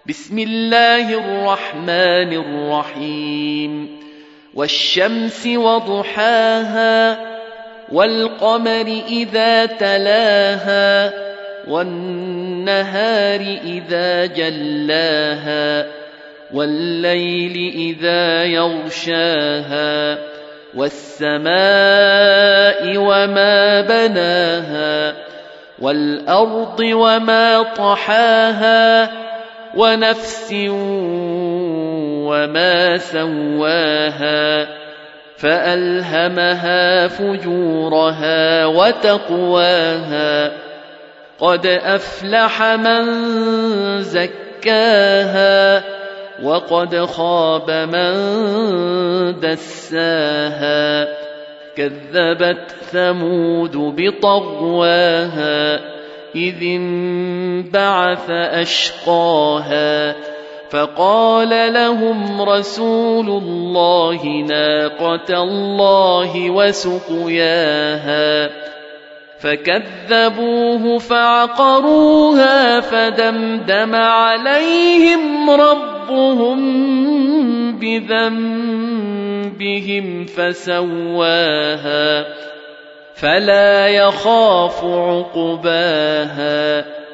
بسم الله الرحمن الرحيم والشمس وضحاها والقمر إذا تلاها والنهار إذا جلاها والليل إذا يغشاها والسماء وما بناها والأرض وما طحاها ونفس وما سواها فألهمها فجورها وتقواها قد أفلح من زكاها وقد خاب من دساها كذبت ثمود بطغواها إذ انبعث أشقاها فقال لهم رسول الله ناقة الله وسقياها فكذبوه فعقروها فدمدم عليهم ربهم بذنبهم فسواها فلا يخاف عقباها